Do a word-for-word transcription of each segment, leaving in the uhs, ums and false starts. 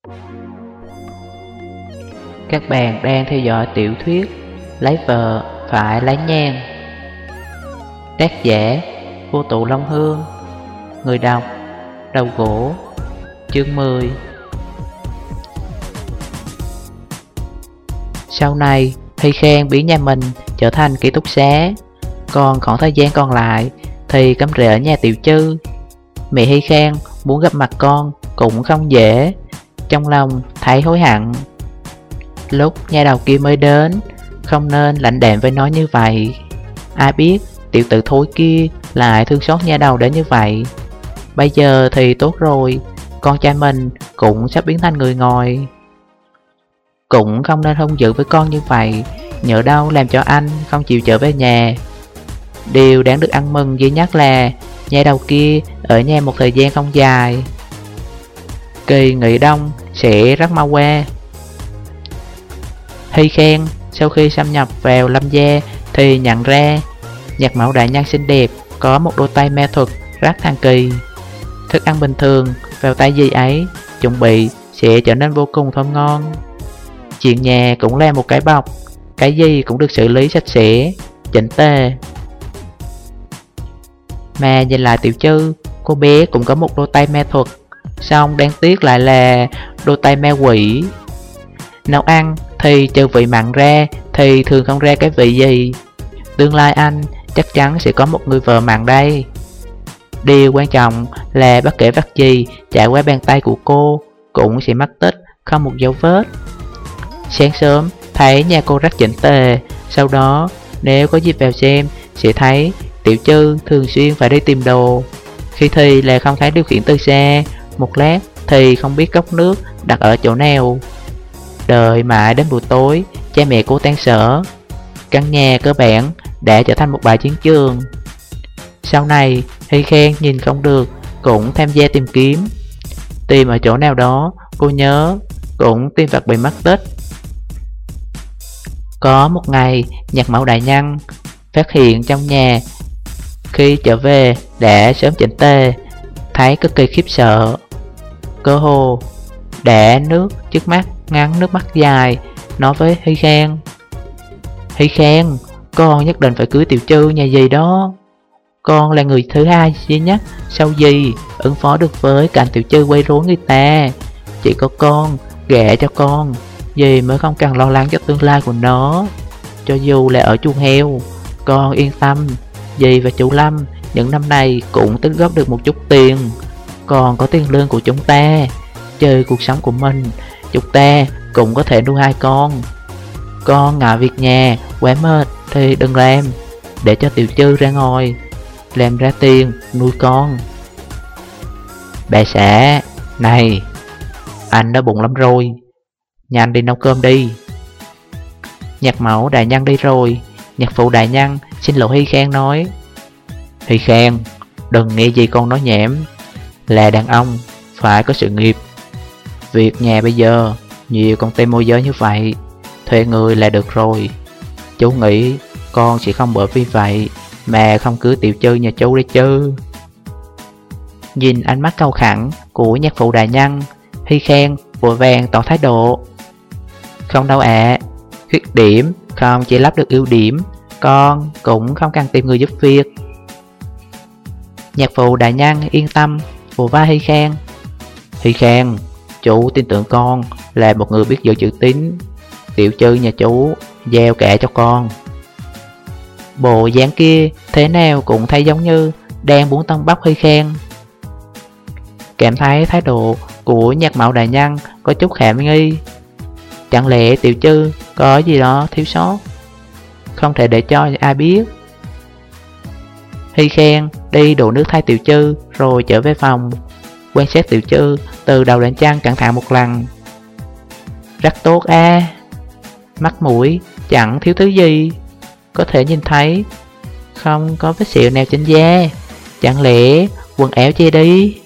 Các bạn đang theo dõi tiểu thuyết Lấy vợ phải lấy nhang, tác giả Vô Tụ Long Hương, người đọc Đầu Gỗ. Chương mười. Sau này, Hy Khang biến nhà mình trở thành ký túc xá, còn khoảng thời gian còn lại thì cắm rễ ở nhà Tiểu Chư. Mẹ Hy Khang muốn gặp mặt con cũng không dễ, trong lòng thấy hối hận. Lúc nhà đầu kia mới đến, không nên lạnh đạm với nó như vậy. Ai biết tiểu tử thối kia lại thương xót nhà đầu đến như vậy. Bây giờ thì tốt rồi, con trai mình cũng sắp biến thành người ngoài. Cũng không nên hung dữ với con như vậy, nhỡ đâu làm cho anh không chịu trở về nhà. Điều đáng được ăn mừng duy nhất là nhà đầu kia ở nhà một thời gian không dài. Kỳ nghỉ đông sẽ rất mau qua. Hy Khang sau khi xâm nhập vào Lâm gia thì nhận ra Nhạc Mẫu đại nhân xinh đẹp có một đôi tay ma thuật rất thần kỳ. Thức ăn bình thường vào tay dì ấy chuẩn bị sẽ trở nên vô cùng thơm ngon. Chuyện nhà cũng là một cái bọc, cái gì cũng được xử lý sạch sẽ, chỉnh tề. Mà nhìn lại Tiểu Chư, cô bé cũng có một đôi tay ma thuật, song đáng tiếc lại là đôi tay ma quỷ. Nấu ăn thì trừ vị mặn ra thì thường không ra cái vị gì. Tương lai anh chắc chắn sẽ có một người vợ mặn đây. Điều quan trọng là bất kể vật gì trải qua bàn tay của cô cũng sẽ mất tích, không một dấu vết. Sáng sớm thấy nhà cô rất chỉnh tề, sau đó nếu có dịp vào xem sẽ thấy Tiểu Chư thường xuyên phải đi tìm đồ. Khi thì là không thấy điều khiển từ xa, một lát thì không biết cốc nước đặt ở chỗ nào. Đợi mãi đến buổi tối, cha mẹ cô tan sở, căn nhà cơ bản đã trở thành một bãi chiến trường. Sau này, Hy Khang nhìn không được cũng tham gia tìm kiếm. Tìm ở chỗ nào đó, cô nhớ, cũng tìm vật bị mất tích. Có một ngày, Nhạc Mẫu đại nhân phát hiện trong nhà khi trở về đã sớm chỉnh tề, thấy cực kỳ khiếp sợ. Cơ hồ đã nước trước mắt ngắn nước mắt dài, nói với Hy Khang: Hy Khang, con nhất định phải cưới Tiểu Chư nhà dì đó. Con là người thứ hai duy nhất sau dì ứng phó được với cảnh Tiểu Chư quấy rối người ta. Chỉ có con gả cho con, dì mới không cần lo lắng cho tương lai của nó. Cho dù là ở chuồng heo, con yên tâm, dì và chú Lâm những năm này cũng tích góp được một chút tiền, còn có tiền lương của chúng ta. Chơi cuộc sống của mình, chúng ta cũng có thể nuôi hai con. Con ngại việc nhà quá mệt thì đừng làm, để cho Tiểu Chư ra ngoài làm ra tiền nuôi con. Bà xã, này, anh đã bụng lắm rồi, nhanh đi nấu cơm đi. Nhạc Mẫu đại nhân đi rồi, Nhạc Phụ đại nhân xin lỗi Hy Khang nói: Hy Khang, đừng nghe gì con nói nhảm. Là đàn ông phải có sự nghiệp. Việc nhà bây giờ nhiều công ty môi giới như vậy, thuê người là được rồi. Chú nghĩ con sẽ không bởi vì vậy mà không cưới Tiểu Chư nhà chú đấy chứ. Nhìn ánh mắt cau khẳng của Nhạc Phụ đại nhân, Hy Khang vội vàng tỏ thái độ: Không đâu ạ, à, khuyết điểm không chỉ lắp được ưu điểm, con cũng không cần tìm người giúp việc. Nhạc Phụ đại nhân yên tâm vỗ vai Hy Khang: Hy Khang, chú tin tưởng con là một người biết giữ chữ tín. Tiểu Chư nhà chú giao cả cho con. Bộ dáng kia thế nào cũng thấy giống như đang muốn tông bóc Hy Khang. Cảm thấy thái độ của Nhạc Mẫu đại nhân có chút khả nghi. Chẳng lẽ Tiểu Chư có gì đó thiếu sót, không thể để cho ai biết. Hy Khang đi đổ nước thay Tiểu Chư rồi trở về phòng, quan sát Tiểu Chư từ đầu đến chân cẩn thận một lần. Rất tốt a, à. Mắt mũi chẳng thiếu thứ gì, có thể nhìn thấy, không có vết sẹo nào trên da. Chẳng lẽ quần áo che đi?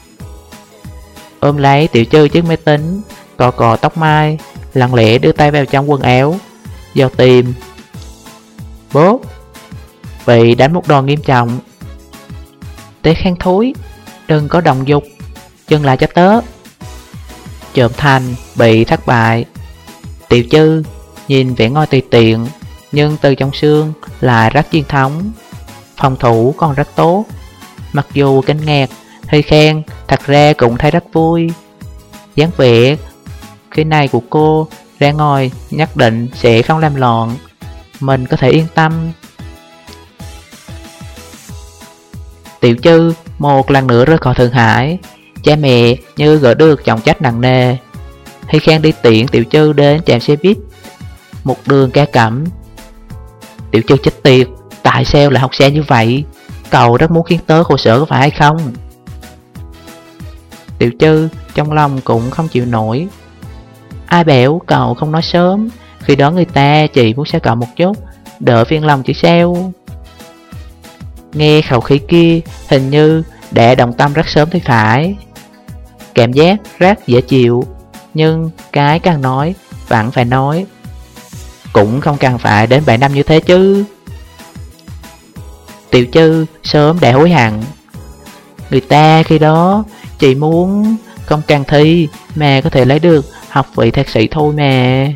Ôm lấy Tiểu Chư chiếc máy tính, cò cò tóc mai, lặng lẽ đưa tay vào trong quần áo, vào tìm. Bốp, bị đánh một đòn nghiêm trọng. Tế Khang thối, đừng có động dục, dừng lại cho tớ. trộm thành bị thất bại. Tiểu Chư nhìn vẻ ngoài tùy tiện, nhưng từ trong xương lại rất truyền thống, phòng thủ còn rất tốt. Mặc dù kinh ngạc, hơi khen, thật ra cũng thấy rất vui. dáng vẻ khi này của cô ra ngoài nhất định sẽ không làm loạn, mình có thể yên tâm. Tiểu Chư một lần nữa rời khỏi Thượng Hải, cha mẹ như gỡ được trọng trách nặng nề. Hy Khang đi tiễn Tiểu Chư đến trạm xe buýt, một đường ca cẩm. Tiểu Chư chết tiệt, tại sao lại học xe như vậy? Cậu rất muốn khiến tớ khổ sở có phải hay không? Tiểu Chư trong lòng cũng không chịu nổi. Ai bảo cậu không nói sớm, khi đó người ta chỉ muốn xe cậu một chút, đỡ phiền lòng chứ sao. Nghe khẩu khí kia hình như đã đồng tâm rất sớm thì phải. Cảm giác rất dễ chịu, nhưng cái càng nói vẫn phải nói. Cũng không cần phải đến bảy năm như thế chứ. Tiểu Chư sớm đã hối hận. Người ta khi đó chỉ muốn không cần thi mà có thể lấy được học vị thạc sĩ thôi mà.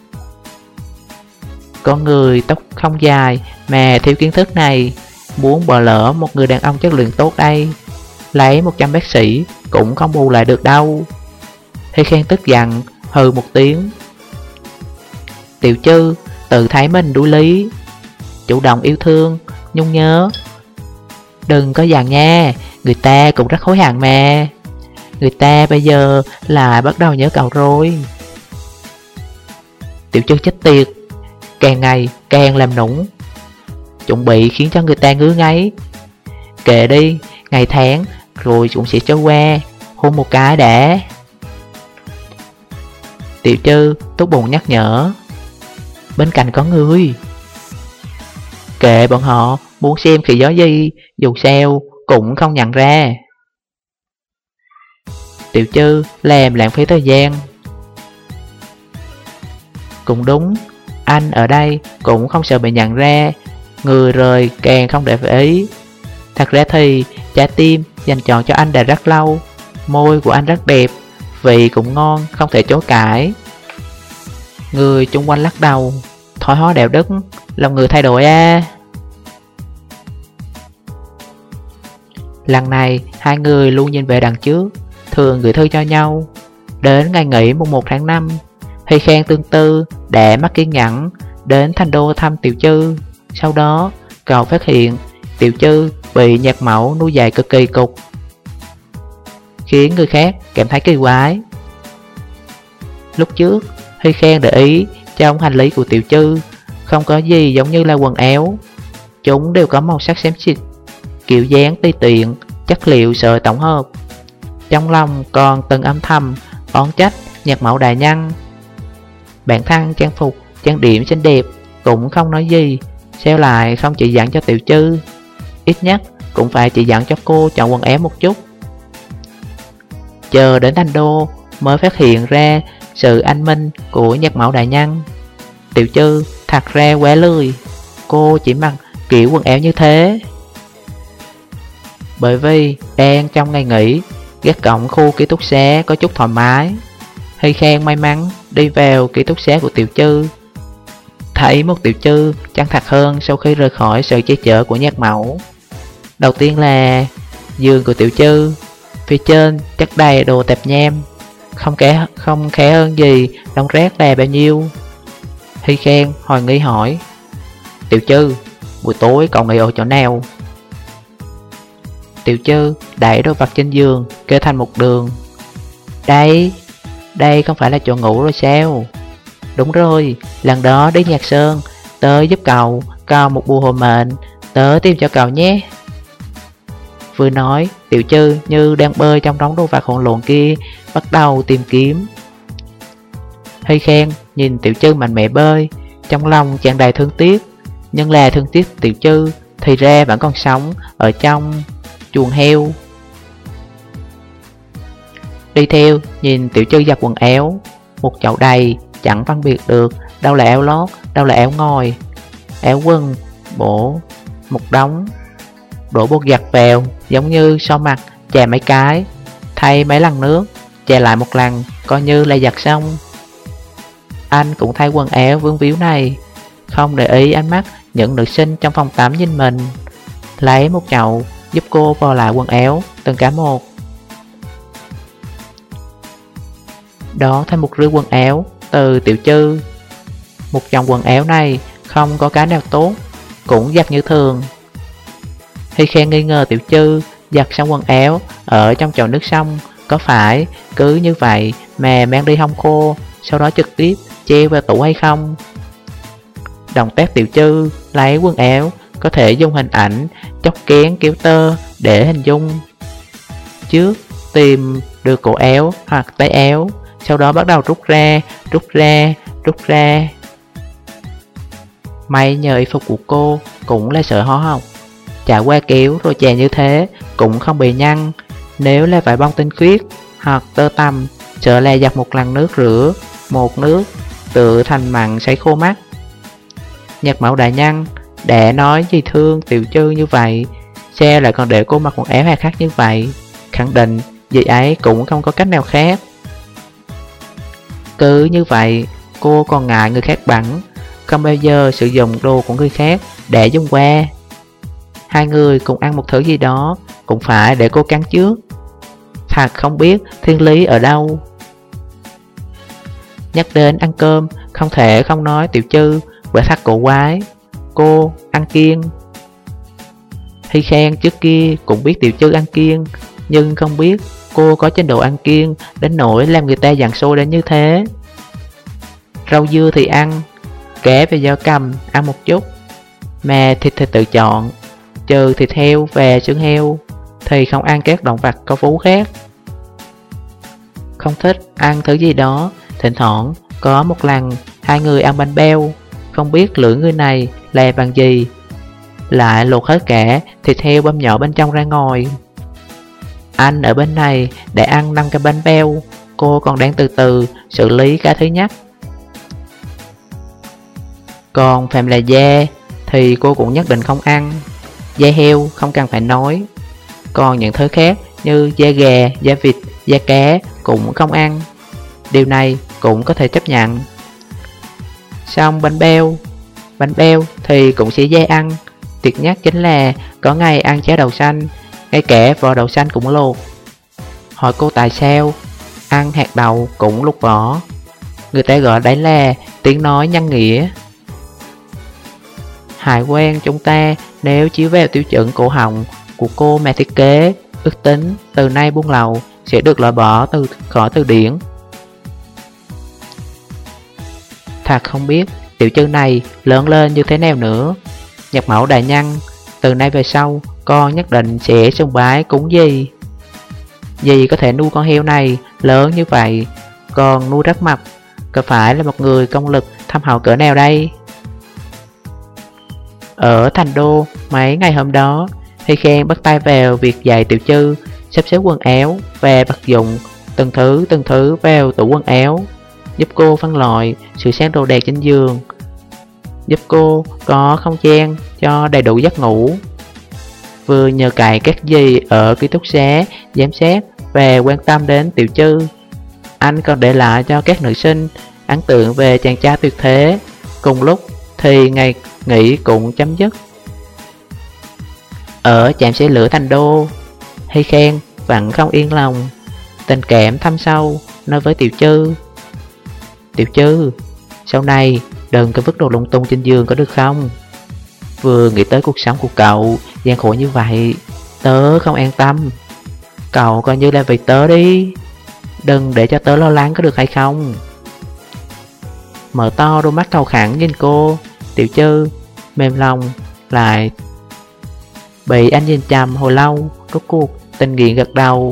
Con người tóc không dài mà thiếu kiến thức này, muốn bỏ lỡ một người đàn ông chất lượng tốt đây. Lấy một trăm bác sĩ cũng không bù lại được đâu. Hy Khang tức giận hừ một tiếng. Tiểu Chư tự thấy mình đuối lý, chủ động yêu thương, nhung nhớ. Đừng có giận nha, người ta cũng rất hối hận mà. Người ta bây giờ lại bắt đầu nhớ cậu rồi. Tiểu Chư chết tiệt, càng ngày càng làm nũng, chuẩn bị khiến cho người ta ngứa ngáy. Kệ đi, ngày tháng rồi cũng sẽ trôi qua, hôn một cái đã. Tiểu Chư tốt bụng nhắc nhở. Bên cạnh có người. Kệ bọn họ muốn xem khỉ gió gì, dù sao cũng không nhận ra. Tiểu Chư làm lãng phí thời gian. Cũng đúng, anh ở đây cũng không sợ bị nhận ra, người rời càng không để ý. Thật ra thì trái tim dành chọn cho anh đã rất lâu. Môi của anh rất đẹp, vị cũng ngon, không thể chối cãi. Người chung quanh lắc đầu. Thoái hóa đạo đức, lòng người thay đổi à. Lần này hai người luôn nhìn về đằng trước, thường gửi thư cho nhau. Đến ngày nghỉ mùng một tháng năm, Hy Khang tương tư đã mất kiên nhẫn đến Thành Đô thăm Tiểu Chư. Sau đó cậu phát hiện Tiểu Chư bị nhạc mẫu nuôi dạy cực kỳ cục, khiến người khác cảm thấy kỳ quái. Lúc trước Hy Khang để ý trong hành lý của Tiểu Chư không có gì giống như là quần áo. Chúng đều có màu sắc xám xịt, kiểu dáng tùy tiện, chất liệu sợi tổng hợp. Trong lòng còn từng âm thầm oán trách nhạc mẫu đại nhân. Bản thân trang phục, trang điểm xinh đẹp cũng không nói gì, sao lại không chỉ dẫn cho Tiểu Chư? Ít nhất cũng phải chỉ dẫn cho cô chọn quần áo một chút. Chờ đến Thành Đô mới phát hiện ra sự anh minh của nhạc mẫu đại nhân. Tiểu Chư thật ra quá lười, cô chỉ mặc kiểu quần áo như thế. Bởi vì đang trong ngày nghỉ, gác cổng khu ký túc xá có chút thoải mái. Hy Khang may mắn đi vào ký túc xá của Tiểu Chư, thấy một Tiểu Chư chân thật hơn sau khi rời khỏi sự che chở của nhạc mẫu. Đầu tiên là giường của Tiểu Chư, phía trên chất đầy đồ tạp nham, không kẻ không khá hơn gì đống rác là bao nhiêu. Hy Khang hoài nghi hỏi, Tiểu Chư, buổi tối cậu nghỉ ở chỗ nào? Tiểu Chư đẩy đồ vật trên giường kê thành một đường. Đây, đây không phải là chỗ ngủ rồi sao? Đúng rồi, lần đó đi Nhạc Sơn, tớ giúp cậu cầu một bùa hộ mệnh, tớ tìm cho cậu nhé. Vừa nói, Tiểu Chư như đang bơi trong đống đồ vật hỗn lộn kia, bắt đầu tìm kiếm. Hy Khang nhìn Tiểu Chư mạnh mẽ bơi, trong lòng tràn đầy thương tiếc. Nhưng là thương tiếc Tiểu Chư thì ra vẫn còn sống ở trong chuồng heo. Đi theo nhìn Tiểu Chư giặt quần áo, một chậu đầy, chẳng phân biệt được đâu là áo lót, đâu là áo ngồi, áo quần, bổ, một đống. Đổ bột giặt vào giống như so mặt chà mấy cái, thay mấy lần nước, chà lại một lần coi như là giặt xong. Anh cũng thay quần áo vương víu này, không để ý ánh mắt những nữ sinh trong phòng tắm nhìn mình, lấy một chậu giúp cô vò lại quần áo từng cả một. Đó thêm một rưới quần áo từ Tiểu Trư. Một dòng quần áo này không có cái nào tốt, cũng giặt như thường. Hy Khen nghi ngờ Tiểu Trư giặt xong quần áo ở trong chậu nước xong có phải cứ như vậy mà mang đi hong khô, sau đó trực tiếp treo vào tủ hay không. Động tác Tiểu Trư lấy quần áo có thể dùng hình ảnh chóc kén kéo tơ để hình dung. Trước tìm được cổ áo hoặc tay áo, sau đó bắt đầu rút ra, rút ra, rút ra. May nhờ y phục của cô cũng là sợi hóa học, trải qua kéo rồi chà như thế cũng không bị nhăn. Nếu là vải bông tinh khiết hoặc tơ tằm, sợ là giặt một lần nước rửa một nước tự thành mặn sấy khô mắt. Nhạc Mẫu đại nhân đã nói gì thương Tiểu Trư như vậy, xe lại còn để cô mặc quần áo hà khắc như vậy, khẳng định dì ấy cũng không có cách nào khác. Cứ như vậy cô còn ngại người khác bắn, không bao giờ sử dụng đồ của người khác để dùng qua. Hai người cùng ăn một thứ gì đó cũng phải để cô cắn trước. Thật không biết thiên lý ở đâu. Nhắc đến ăn cơm, không thể không nói Tiểu Trư bởi thật cổ quái. Cô ăn kiêng. Hy Khen trước kia cũng biết Tiểu Trư ăn kiêng, nhưng không biết cô có trình độ ăn kiêng đến nỗi làm người ta giằng xôi đến như thế. Rau dưa thì ăn, cá và da cầm ăn một chút, mà thịt thì tự chọn, trừ thịt heo và xương heo thì không ăn các động vật có vú khác. Không thích ăn thứ gì đó. Thỉnh thoảng có một lần hai người ăn bánh beo, không biết lưỡi người này là bằng gì, lại lột hết cả thịt heo băm nhỏ bên trong ra ngoài. Anh ở bên này để ăn năm cái bánh beo, cô còn đang từ từ xử lý cái thứ nhất. Còn phàm là da thì cô cũng nhất định không ăn. Da heo không cần phải nói, còn những thứ khác như da gà, da vịt, da cá cũng không ăn. Điều này cũng có thể chấp nhận. Xong bánh beo Bánh beo thì cũng sẽ dễ ăn. Tuyệt nhất chính là có ngày ăn cháo đậu xanh, ngay cả vỏ đậu xanh cũng lột. Hỏi cô tại sao ăn hạt đậu cũng lột vỏ, người ta gọi đấy là tiếng nói nhân nghĩa. Hải quan chúng ta nếu chiếu vào tiêu chuẩn cổ họng của cô mà thiết kế, ước tính từ nay buôn lậu sẽ được loại bỏ từ khỏi từ điển. Thật không biết Tiểu Trư này lớn lên như thế nào nữa. Nhạc Mẫu đại nhân, từ nay về sau con nhất định sẽ sùng bái cúng dì. Dì có thể nuôi con heo này lớn như vậy, còn nuôi rất mập, có phải là một người công lực thâm hậu cỡ nào đây? Ở thành đô mấy ngày hôm đó, Hy Khen bắt tay vào việc dạy Tiểu Trư sắp xếp quần áo và vật dụng từng thứ từng thứ vào tủ quần áo, giúp cô phân loại sự sang đồ đạc trên giường, giúp cô có không gian cho đầy đủ giấc ngủ. Vừa nhờ cậy các dì ở ký túc xá giám sát và quan tâm đến Tiểu Trư, anh còn để lại cho các nữ sinh ấn tượng về chàng trai tuyệt thế. Cùng lúc thì ngày nghỉ cũng chấm dứt. Ở trạm xe lửa thành đô, Hy Khen vẫn không yên lòng, tình cảm thâm sâu nói với Tiểu Trư: Tiểu Trư, sau này đừng có vứt đồ lung tung trên giường có được không? Vừa nghĩ tới cuộc sống của cậu gian khổ như vậy, tớ không an tâm. Cậu coi như là vì tớ đi, đừng để cho tớ lo lắng có được hay không? Mở to đôi mắt cầu khẳng nhìn cô, Tiểu Trư mềm lòng lại bị anh nhìn chằm hồi lâu, rốt cuộc tình nghiện gật đầu.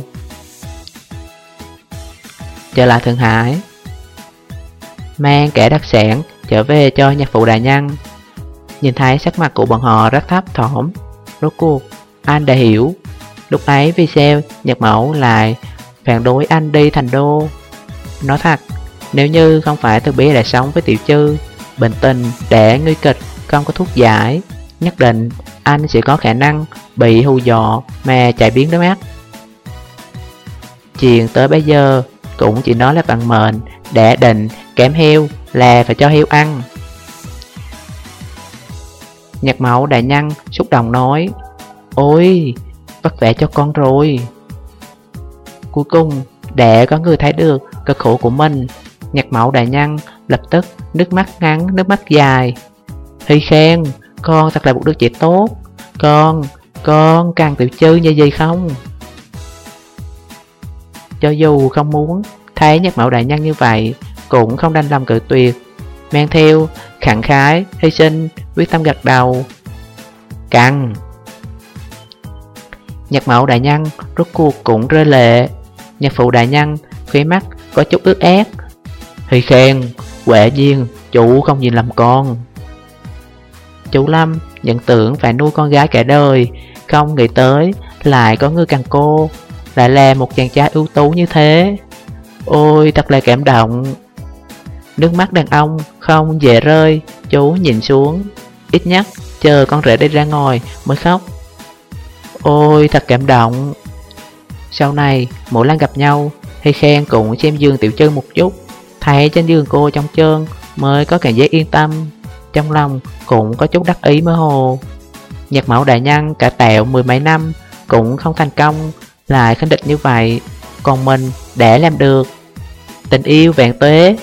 Trở lại Thượng Hải, mang kẻ đặc sản trở về cho nhạc phụ đại nhân. Nhìn thấy sắc mặt của bọn họ rất thấp thỏm, rốt cuộc anh đã hiểu lúc ấy vì sao Nhạc Mẫu lại phản đối anh đi thành đô. Nói thật, nếu như không phải từ bé đã sống với Tiểu Trư, bệnh tình để nguy kịch không có thuốc giải, nhất định anh sẽ có khả năng bị hù dọa mà chạy biến đôi mắt. Chuyện tới bây giờ cũng chỉ nói là bằng mệnh, đã định kém heo là phải cho heo ăn. Nhạc Mẫu đại nhân xúc động nói: Ôi, vất vả cho con rồi. Cuối cùng để có người thấy được cực khổ của mình, Nhạc Mẫu đại nhân lập tức nước mắt ngắn nước mắt dài: Hy khen, con thật là một đứa trẻ tốt. Con, con cần Tiểu Trư như gì không? Cho dù không muốn thấy Nhạc Mẫu đại nhân như vậy, cũng không đành lòng cự tuyệt, mang theo khẳng khái, hy sinh, quyết tâm gật đầu. Cần. Nhạc Mẫu đại nhân rốt cuộc cũng rơi lệ. Nhạc Phụ đại nhân khóe mắt có chút ướt át: Hy khen, quả nhiên chủ không nhìn lầm con. Chú Lâm nhận tưởng phải nuôi con gái cả đời, không nghĩ tới lại có người cần cô, lại là một chàng trai ưu tú như thế. Ôi, thật là cảm động. Nước mắt đàn ông không dễ rơi, chú nhìn xuống. Ít nhất chờ con rể đi ra ngoài mới khóc. Ôi, thật cảm động. Sau này mỗi lần gặp nhau, Hy khen cũng xem giường Tiểu Trư một chút, thấy trên giường cô trống trơn mới có cảm giác yên tâm. Trong lòng cũng có chút đắc ý mơ hồ. Nhạc Mẫu đại nhân cả tẹo mười mấy năm cũng không thành công, lại khinh địch như vậy, còn mình để làm được. Tình yêu vạn tuế.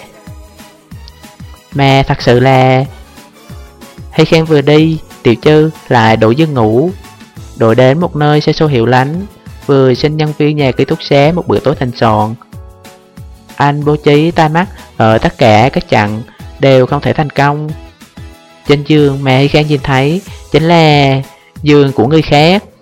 Mà thật sự là Hy khen vừa đi, Tiểu Trư lại đổ giường ngủ, đổi đến một nơi xe xô hiệu lánh, vừa xin nhân viên nhà ký túc xá một bữa tối thịnh soạn. Anh bố trí tai mắt ở tất cả các chặng đều không thể thành công. Trên giường mà Hy khen nhìn thấy chính là giường của người khác.